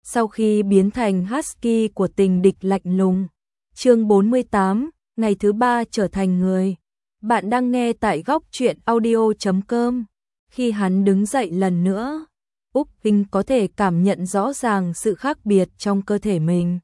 sau khi biến thành husky của tình địch lạnh lùng. Chương 48, ngày thứ 3 trở thành người. Bạn đang nghe tại góc truyện audio.com. Khi hắn đứng dậy lần nữa, Úc Vinh có thể cảm nhận rõ ràng sự khác biệt trong cơ thể mình.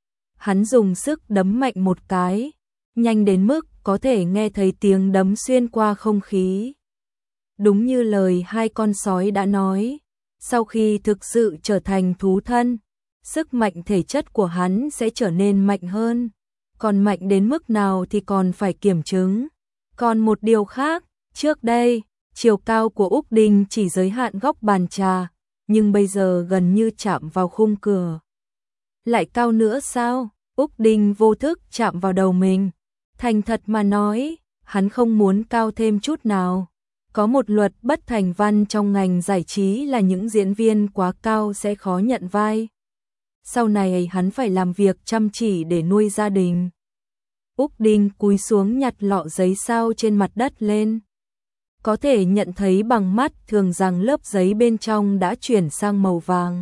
Hắn dùng sức đấm mạnh một cái, nhanh đến mức có thể nghe thấy tiếng đấm xuyên qua không khí. Đúng như lời hai con sói đã nói, sau khi thực sự trở thành thú thân, sức mạnh thể chất của hắn sẽ trở nên mạnh hơn. Còn mạnh đến mức nào thì còn phải kiểm chứng. Còn một điều khác, trước đây, chiều cao của Úc Đinh chỉ giới hạn góc bàn trà, nhưng bây giờ gần như chạm vào khung cửa. Lại cao nữa sao? Úc Đinh vô thức chạm vào đầu mình. Thành thật mà nói, hắn không muốn cao thêm chút nào. Có một luật bất thành văn trong ngành giải trí là những diễn viên quá cao sẽ khó nhận vai. Sau này hắn phải làm việc chăm chỉ để nuôi gia đình. Úc Đinh cúi xuống nhặt lọ giấy sao trên mặt đất lên. Có thể nhận thấy bằng mắt thường rằng lớp giấy bên trong đã chuyển sang màu vàng.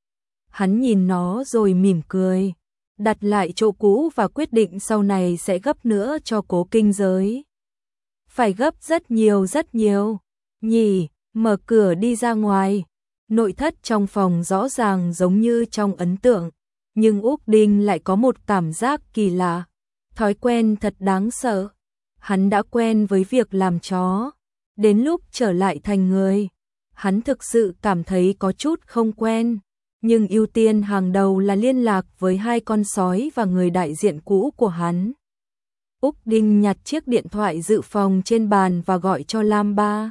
Hắn nhìn nó rồi mỉm cười, đặt lại chỗ cũ và quyết định sau này sẽ gấp nữa cho Cố Kinh Giới. Phải gấp rất nhiều, nhỉ, mở cửa đi ra ngoài. Nội thất trong phòng rõ ràng giống như trong ấn tượng, nhưng Úc Đinh lại có một cảm giác kỳ lạ, thói quen thật đáng sợ. Hắn đã quen với việc làm chó, đến lúc trở lại thành người, hắn thực sự cảm thấy có chút không quen, nhưng ưu tiên hàng đầu là liên lạc với hai con sói và người đại diện cũ của hắn. Úc Đinh nhặt chiếc điện thoại dự phòng trên bàn và gọi cho Lam Ba.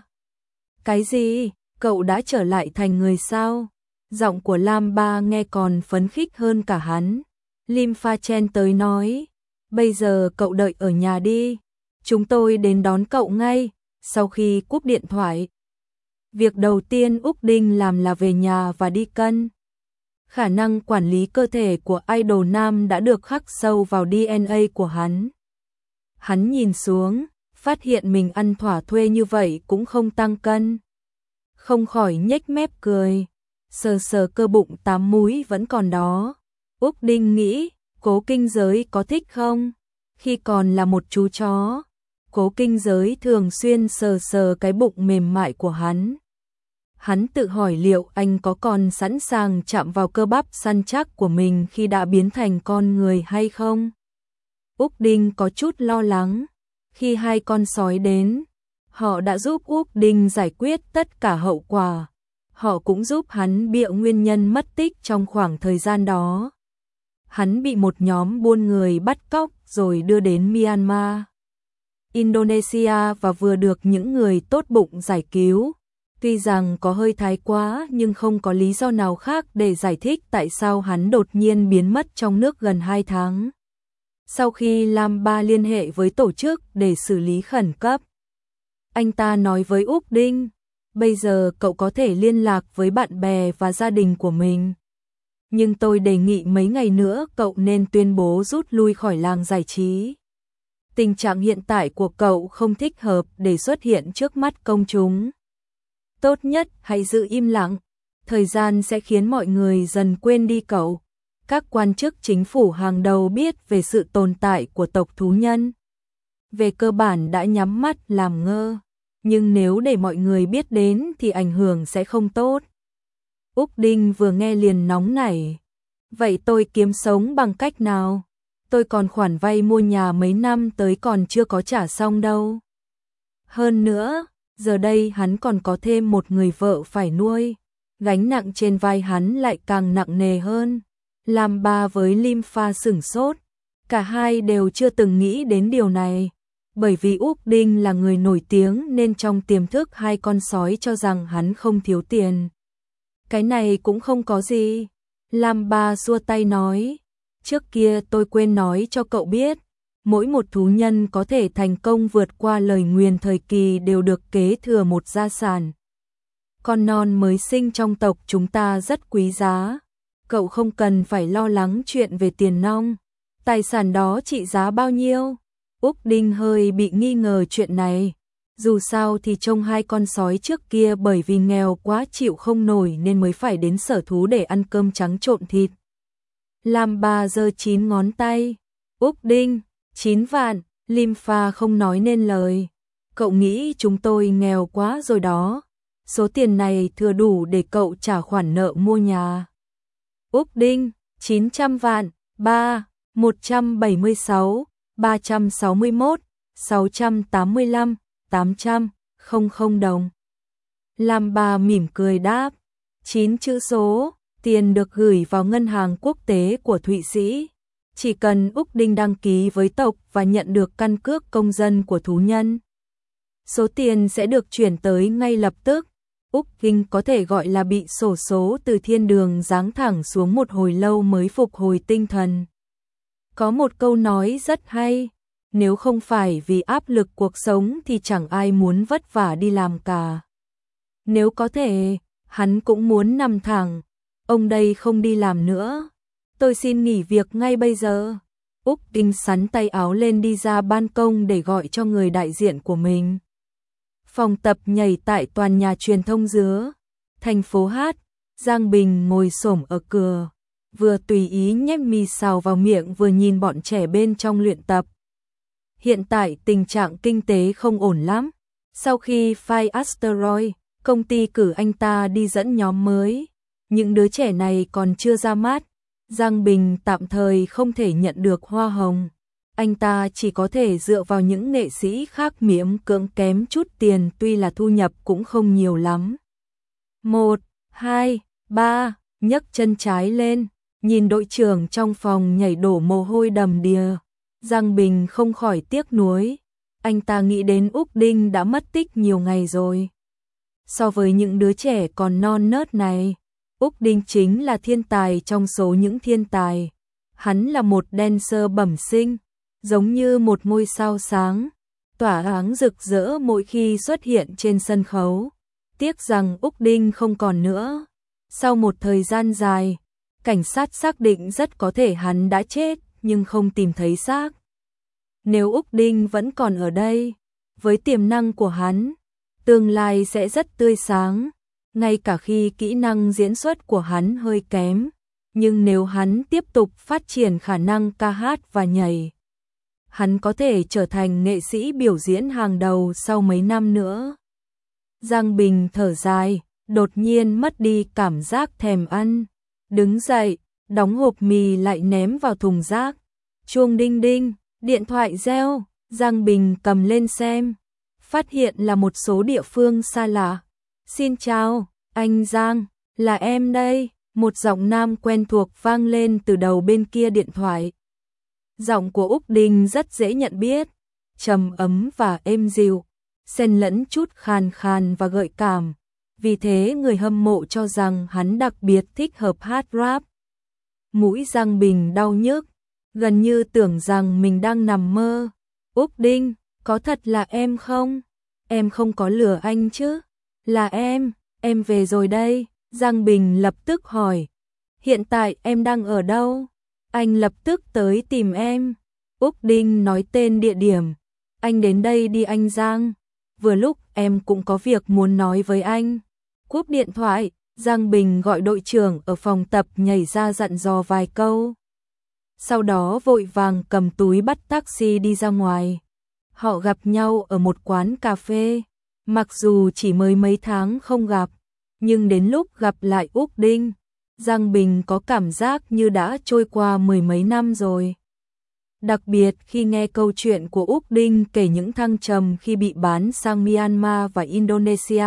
Cái gì? Cậu đã trở lại thành người sao? Giọng của Lam Ba nghe còn phấn khích hơn cả hắn. Lim Pha chen tới nói, bây giờ cậu đợi ở nhà đi, chúng tôi đến đón cậu ngay. Sau khi cúp điện thoại, việc đầu tiên Úc Đinh làm là về nhà và đi cân. Khả năng quản lý cơ thể của idol nam đã được khắc sâu vào DNA của hắn. Hắn nhìn xuống, phát hiện mình ăn thỏa thuê như vậy cũng không tăng cân. Không khỏi nhếch mép cười, sờ sờ cơ bụng 8 múi vẫn còn đó. Úc Đinh nghĩ, Cố Kinh Giới có thích không? Khi còn là một chú chó, Cố Kinh Giới thường xuyên sờ sờ cái bụng mềm mại của hắn. Hắn tự hỏi liệu anh có còn sẵn sàng chạm vào cơ bắp săn chắc của mình khi đã biến thành con người hay không? Úc Đinh có chút lo lắng. Khi hai con sói đến, họ đã giúp Úc Đinh giải quyết tất cả hậu quả. Họ cũng giúp hắn bịa nguyên nhân mất tích trong khoảng thời gian đó. Hắn bị một nhóm buôn người bắt cóc rồi đưa đến Myanmar, Indonesia và vừa được những người tốt bụng giải cứu. Tuy rằng có hơi thái quá nhưng không có lý do nào khác để giải thích tại sao hắn đột nhiên biến mất trong nước gần 2 tháng. Sau khi Lam Ba liên hệ với tổ chức để xử lý khẩn cấp, anh ta nói với Úc Đinh, bây giờ cậu có thể liên lạc với bạn bè và gia đình của mình. Nhưng tôi đề nghị mấy ngày nữa cậu nên tuyên bố rút lui khỏi làng giải trí. Tình trạng hiện tại của cậu không thích hợp để xuất hiện trước mắt công chúng. Tốt nhất hãy giữ im lặng, thời gian sẽ khiến mọi người dần quên đi cậu. Các quan chức chính phủ hàng đầu biết về sự tồn tại của tộc thú nhân. Về cơ bản đã nhắm mắt làm ngơ, nhưng nếu để mọi người biết đến thì ảnh hưởng sẽ không tốt. Úc Đinh vừa nghe liền nóng nảy. Vậy tôi kiếm sống bằng cách nào? Tôi còn khoản vay mua nhà mấy năm tới còn chưa có trả xong đâu. Hơn nữa, giờ đây hắn còn có thêm một người vợ phải nuôi. Gánh nặng trên vai hắn lại càng nặng nề hơn. Lam Ba với Lim Pha sửng sốt. Cả hai đều chưa từng nghĩ đến điều này. Bởi vì Úc Đinh là người nổi tiếng nên trong tiềm thức hai con sói cho rằng hắn không thiếu tiền. Cái này cũng không có gì. Lam Ba xua tay nói. Trước kia tôi quên nói cho cậu biết. Mỗi một thú nhân có thể thành công vượt qua lời nguyền thời kỳ đều được kế thừa một gia sản. Con non mới sinh trong tộc chúng ta rất quý giá. Cậu không cần phải lo lắng chuyện về tiền nong. Tài sản đó trị giá bao nhiêu? Úc Đinh hơi bị nghi ngờ chuyện này. Dù sao thì trông hai con sói trước kia bởi vì nghèo quá chịu không nổi nên mới phải đến sở thú để ăn cơm trắng trộn thịt. Lam Ba giơ 9 ngón tay. Úc Đinh, 9 vạn, Lim Pha không nói nên lời. Cậu nghĩ chúng tôi nghèo quá rồi đó. Số tiền này thừa đủ để cậu trả khoản nợ mua nhà. Úc Đinh, 900 vạn, 176, 361, 685, 800, 00 đồng. Lam Ba mỉm cười đáp, 9 chữ số, tiền được gửi vào ngân hàng quốc tế của Thụy Sĩ. Chỉ cần Úc Đinh đăng ký với tộc và nhận được căn cước công dân của thú nhân, số tiền sẽ được chuyển tới ngay lập tức. Úc Đinh có thể gọi là bị xổ số từ thiên đường giáng thẳng xuống một hồi lâu mới phục hồi tinh thần. Có một câu nói rất hay, nếu không phải vì áp lực cuộc sống thì chẳng ai muốn vất vả đi làm cả. Nếu có thể, hắn cũng muốn nằm thẳng. Ông đây không đi làm nữa. Tôi xin nghỉ việc ngay bây giờ. Úc Đinh xắn tay áo lên đi ra ban công để gọi cho người đại diện của mình. Phòng tập nhảy tại tòa nhà truyền thông giữa thành phố Hát. Giang Bình ngồi xổm ở cửa, vừa tùy ý nhét mì xào vào miệng vừa nhìn bọn trẻ bên trong luyện tập. Hiện tại tình trạng kinh tế không ổn lắm. Sau khi Fire Asteroid, công ty cử anh ta đi dẫn nhóm mới. Những đứa trẻ này còn chưa ra mắt. Giang Bình tạm thời không thể nhận được hoa hồng. Anh ta chỉ có thể dựa vào những nghệ sĩ khác miễn cưỡng kém chút tiền, tuy là thu nhập cũng không nhiều lắm. 1, 2, 3, nhấc chân trái lên, nhìn đội trưởng trong phòng nhảy đổ mồ hôi đầm đìa. Giang Bình không khỏi tiếc nuối. Anh ta nghĩ đến Úc Đinh đã mất tích nhiều ngày rồi. So với những đứa trẻ còn non nớt này, Úc Đinh chính là thiên tài trong số những thiên tài. Hắn là một dancer bẩm sinh, giống như một ngôi sao sáng, tỏa sáng rực rỡ mỗi khi xuất hiện trên sân khấu. Tiếc rằng Úc Đinh không còn nữa. Sau một thời gian dài, cảnh sát xác định rất có thể hắn đã chết nhưng không tìm thấy xác. Nếu Úc Đinh vẫn còn ở đây, với tiềm năng của hắn, tương lai sẽ rất tươi sáng. Ngay cả khi kỹ năng diễn xuất của hắn hơi kém, nhưng nếu hắn tiếp tục phát triển khả năng ca hát và nhảy, hắn có thể trở thành nghệ sĩ biểu diễn hàng đầu sau mấy năm nữa. Giang Bình thở dài, đột nhiên mất đi cảm giác thèm ăn. Đứng dậy, đóng hộp mì lại ném vào thùng rác. Chuông đinh đinh, điện thoại reo, Giang Bình cầm lên xem. Phát hiện là một số địa phương xa lạ. Xin chào, anh Giang, là em đây. Một giọng nam quen thuộc vang lên từ đầu bên kia điện thoại. Giọng của Úc Đinh rất dễ nhận biết, trầm ấm và êm dịu, xen lẫn chút khàn khàn và gợi cảm. Vì thế người hâm mộ cho rằng hắn đặc biệt thích hợp hát rap. Mũi Giang Bình đau nhức, gần như tưởng rằng mình đang nằm mơ. Úc Đinh, có thật là em không? Em không có lừa anh chứ? Là em về rồi đây. Giang Bình lập tức hỏi. Hiện tại em đang ở đâu? Anh lập tức tới tìm em. Úc Đinh nói tên địa điểm. Anh đến đây đi anh Giang. Vừa lúc em cũng có việc muốn nói với anh. Cúp điện thoại, Giang Bình gọi đội trưởng ở phòng tập nhảy ra dặn dò vài câu. Sau đó vội vàng cầm túi bắt taxi đi ra ngoài. Họ gặp nhau ở một quán cà phê. Mặc dù chỉ mới mấy tháng không gặp, nhưng đến lúc gặp lại Úc Đinh, Giang Bình có cảm giác như đã trôi qua mười mấy năm rồi. Đặc biệt khi nghe câu chuyện của Úc Đinh kể những thăng trầm khi bị bán sang Myanmar và Indonesia.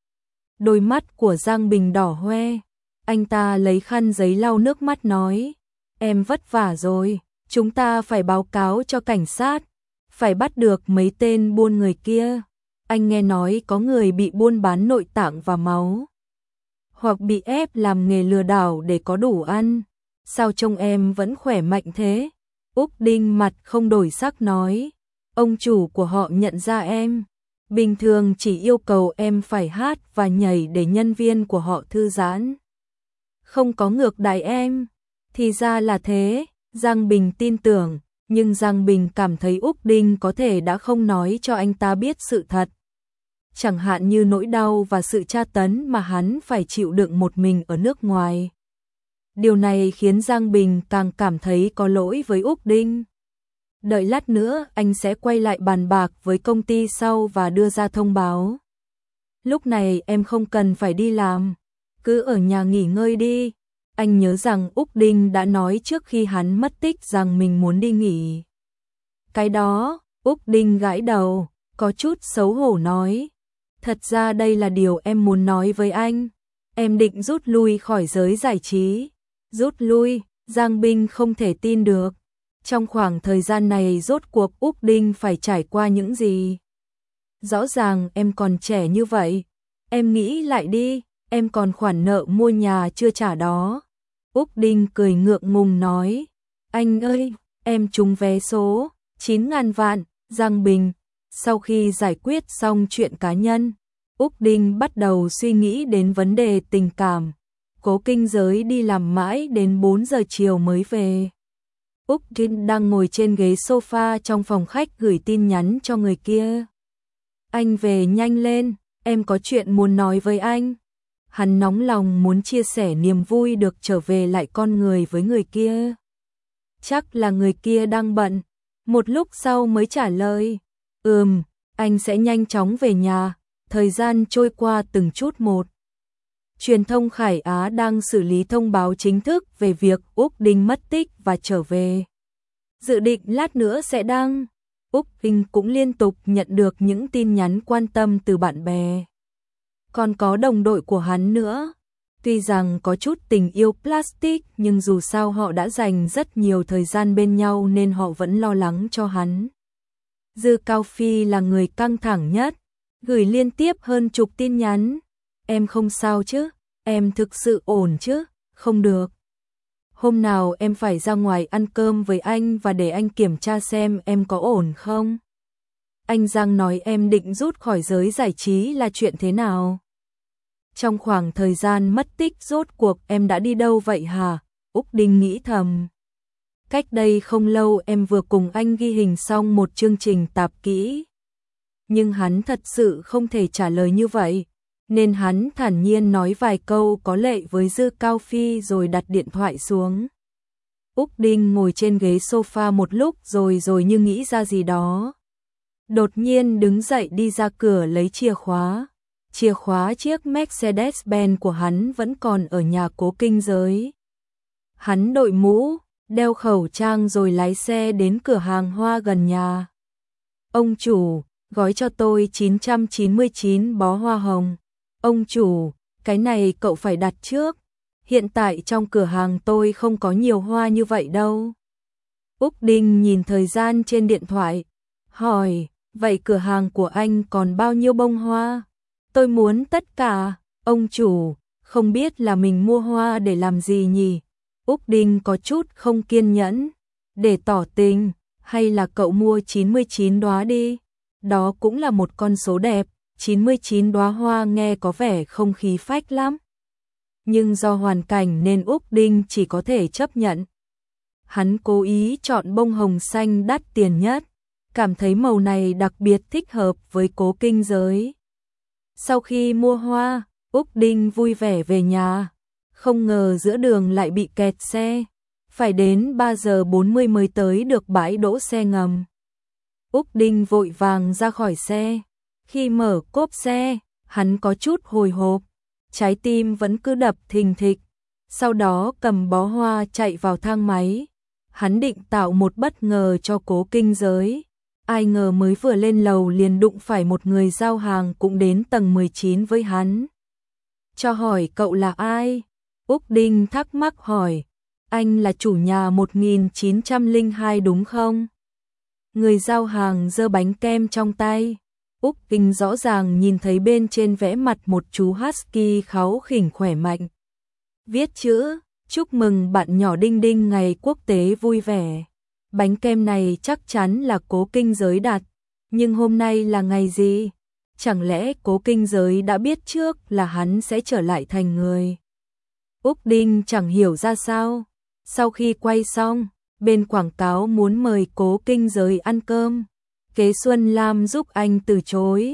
Đôi mắt của Giang Bình đỏ hoe, anh ta lấy khăn giấy lau nước mắt nói, em vất vả rồi, chúng ta phải báo cáo cho cảnh sát, phải bắt được mấy tên buôn người kia. Anh nghe nói có người bị buôn bán nội tạng và máu, hoặc bị ép làm nghề lừa đảo để có đủ ăn. Sao trông em vẫn khỏe mạnh thế? Úc Đinh mặt không đổi sắc nói, ông chủ của họ nhận ra em, bình thường chỉ yêu cầu em phải hát và nhảy để nhân viên của họ thư giãn, không có ngược đãi em. Thì ra là thế, Giang Bình tin tưởng, nhưng Giang Bình cảm thấy Úc Đinh có thể đã không nói cho anh ta biết sự thật, chẳng hạn như nỗi đau và sự tra tấn mà hắn phải chịu đựng một mình ở nước ngoài. Điều này khiến Giang Bình càng cảm thấy có lỗi với Úc Đinh. Đợi lát nữa anh sẽ quay lại bàn bạc với công ty sau và đưa ra thông báo. Lúc này em không cần phải đi làm, cứ ở nhà nghỉ ngơi đi. Anh nhớ rằng Úc Đinh đã nói trước khi hắn mất tích rằng mình muốn đi nghỉ. Cái đó, Úc Đinh gãi đầu, có chút xấu hổ nói. Thật ra đây là điều em muốn nói với anh. Em định rút lui khỏi giới giải trí. Rút lui, Giang Bình không thể tin được. Trong khoảng thời gian này rốt cuộc Úc Đinh phải trải qua những gì? Rõ ràng em còn trẻ như vậy. Em nghĩ lại đi, em còn khoản nợ mua nhà chưa trả đó. Úc Đinh cười ngượng ngùng nói. Anh ơi, em trúng vé số 9.000 vạn, Giang Bình. Sau khi giải quyết xong chuyện cá nhân, Úc Đinh bắt đầu suy nghĩ đến vấn đề tình cảm. Cố Kinh Giới đi làm mãi đến 4 giờ chiều mới về. Úc Đinh đang ngồi trên ghế sofa trong phòng khách gửi tin nhắn cho người kia. Anh về nhanh lên, em có chuyện muốn nói với anh. Hắn nóng lòng muốn chia sẻ niềm vui được trở về lại con người với người kia. Chắc là người kia đang bận. Một lúc sau mới trả lời. Anh sẽ nhanh chóng về nhà. Thời gian trôi qua từng chút một. Truyền thông Khải Á đang xử lý thông báo chính thức về việc Úc Đinh mất tích và trở về. Dự định lát nữa sẽ đăng. Úc Đinh cũng liên tục nhận được những tin nhắn quan tâm từ bạn bè. Còn có đồng đội của hắn nữa. Tuy rằng có chút tình yêu plastic nhưng dù sao họ đã dành rất nhiều thời gian bên nhau nên họ vẫn lo lắng cho hắn. Dư Cao Phi là người căng thẳng nhất, gửi liên tiếp hơn chục tin nhắn. Em không sao chứ? Em thực sự ổn chứ? Không được. Hôm nào em phải ra ngoài ăn cơm với anh và để anh kiểm tra xem em có ổn không? Anh Giang nói em định rút khỏi giới giải trí là chuyện thế nào? Trong khoảng thời gian mất tích rốt cuộc em đã đi đâu vậy hả? Úc Đinh nghĩ thầm. Cách đây không lâu em vừa cùng anh ghi hình xong một chương trình tạp kỹ. Nhưng hắn thật sự không thể trả lời như vậy, nên hắn thản nhiên nói vài câu có lệ với Dư Cao Phi rồi đặt điện thoại xuống. Úc Đinh ngồi trên ghế sofa một lúc rồi như nghĩ ra gì đó. Đột nhiên đứng dậy đi ra cửa lấy chìa khóa. Chìa khóa chiếc Mercedes-Benz của hắn vẫn còn ở nhà Cố Kinh Giới. Hắn đội mũ, đeo khẩu trang rồi lái xe đến cửa hàng hoa gần nhà. Ông chủ, gói cho tôi 999 bó hoa hồng. Ông chủ, cái này cậu phải đặt trước. Hiện tại trong cửa hàng tôi không có nhiều hoa như vậy đâu. Úc Đinh nhìn thời gian trên điện thoại, hỏi, vậy cửa hàng của anh còn bao nhiêu bông hoa? Tôi muốn tất cả. Ông chủ, không biết là mình mua hoa để làm gì nhỉ? Úc Đinh có chút không kiên nhẫn. Để tỏ tình, hay là cậu mua 99 đóa đi? Đó cũng là một con số đẹp, 99 đóa hoa nghe có vẻ không khí phách lắm. Nhưng do hoàn cảnh nên Úc Đinh chỉ có thể chấp nhận. Hắn cố ý chọn bông hồng xanh đắt tiền nhất, cảm thấy màu này đặc biệt thích hợp với Cố Kinh Giới. Sau khi mua hoa, Úc Đinh vui vẻ về nhà, không ngờ giữa đường lại bị kẹt xe, phải đến 3 giờ 40 mới tới được bãi đỗ xe ngầm. Úc Đinh vội vàng ra khỏi xe, khi mở cốp xe, hắn có chút hồi hộp, trái tim vẫn cứ đập thình thịch, sau đó cầm bó hoa chạy vào thang máy. Hắn định tạo một bất ngờ cho Cố Kinh Giới. Ai ngờ mới vừa lên lầu liền đụng phải một người giao hàng cũng đến tầng 19 với hắn. Cho hỏi cậu là ai? Úc Đinh thắc mắc hỏi. Anh là chủ nhà 1902 đúng không? Người giao hàng giơ bánh kem trong tay. Úc Đinh rõ ràng nhìn thấy bên trên vẽ mặt một chú husky kháu khỉnh khỏe mạnh. Viết chữ, chúc mừng bạn nhỏ Đinh Đinh ngày quốc tế vui vẻ. Bánh kem này chắc chắn là Cố Kinh Giới đặt, nhưng hôm nay là ngày gì? Chẳng lẽ Cố Kinh Giới đã biết trước là hắn sẽ trở lại thành người? Úc Đinh chẳng hiểu ra sao. Sau khi quay xong, bên quảng cáo muốn mời Cố Kinh Giới ăn cơm. Kế Xuân Lam giúp anh từ chối.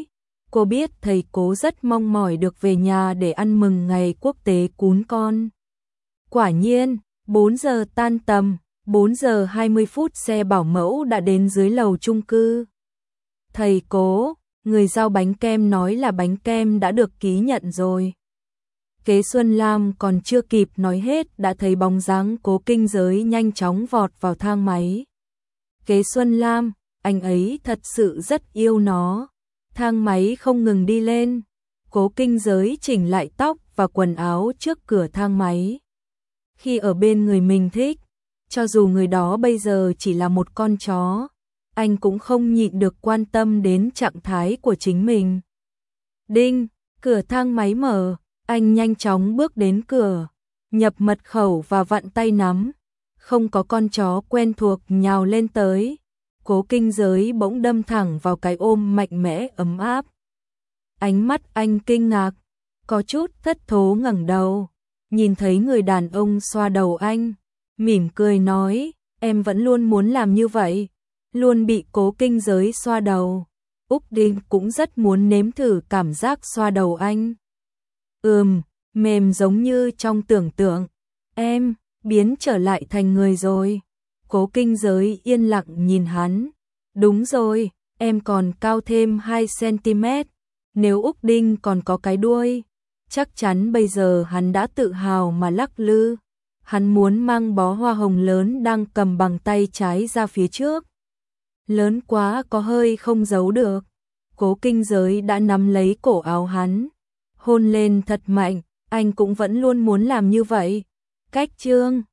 Cô biết thầy Cố rất mong mỏi được về nhà để ăn mừng ngày quốc tế cún con. Quả nhiên, 4 giờ tan tầm, 4 giờ 20 phút xe bảo mẫu đã đến dưới lầu chung cư. Thầy Cố, người giao bánh kem nói là bánh kem đã được ký nhận rồi. Kế Xuân Lam còn chưa kịp nói hết đã thấy bóng dáng Cố Kinh Giới nhanh chóng vọt vào thang máy. Kế Xuân Lam, anh ấy thật sự rất yêu nó. Thang máy không ngừng đi lên. Cố Kinh Giới chỉnh lại tóc và quần áo trước cửa thang máy. Khi ở bên người mình thích, cho dù người đó bây giờ chỉ là một con chó, anh cũng không nhịn được quan tâm đến trạng thái của chính mình. Đinh, cửa thang máy mở, anh nhanh chóng bước đến cửa, nhập mật khẩu và vặn tay nắm. Không có con chó quen thuộc nhào lên tới. Cố Kinh Giới bỗng đâm thẳng vào cái ôm mạnh mẽ ấm áp. Ánh mắt anh kinh ngạc, có chút thất thố ngẩng đầu, nhìn thấy người đàn ông xoa đầu anh, mỉm cười nói, em vẫn luôn muốn làm như vậy, luôn bị Cố Kinh Giới xoa đầu. Úc Đinh cũng rất muốn nếm thử cảm giác xoa đầu anh. Mềm giống như trong tưởng tượng. Em biến trở lại thành người rồi. Cố Kinh Giới yên lặng nhìn hắn. Đúng rồi, em còn cao thêm 2 cm. Nếu Úc Đinh còn có cái đuôi, chắc chắn bây giờ hắn đã tự hào mà lắc lư. Hắn muốn mang bó hoa hồng lớn đang cầm bằng tay trái ra phía trước. Lớn quá có hơi không giấu được. Cố Kinh Giới đã nắm lấy cổ áo hắn, hôn lên thật mạnh, anh cũng vẫn luôn muốn làm như vậy. Cách chương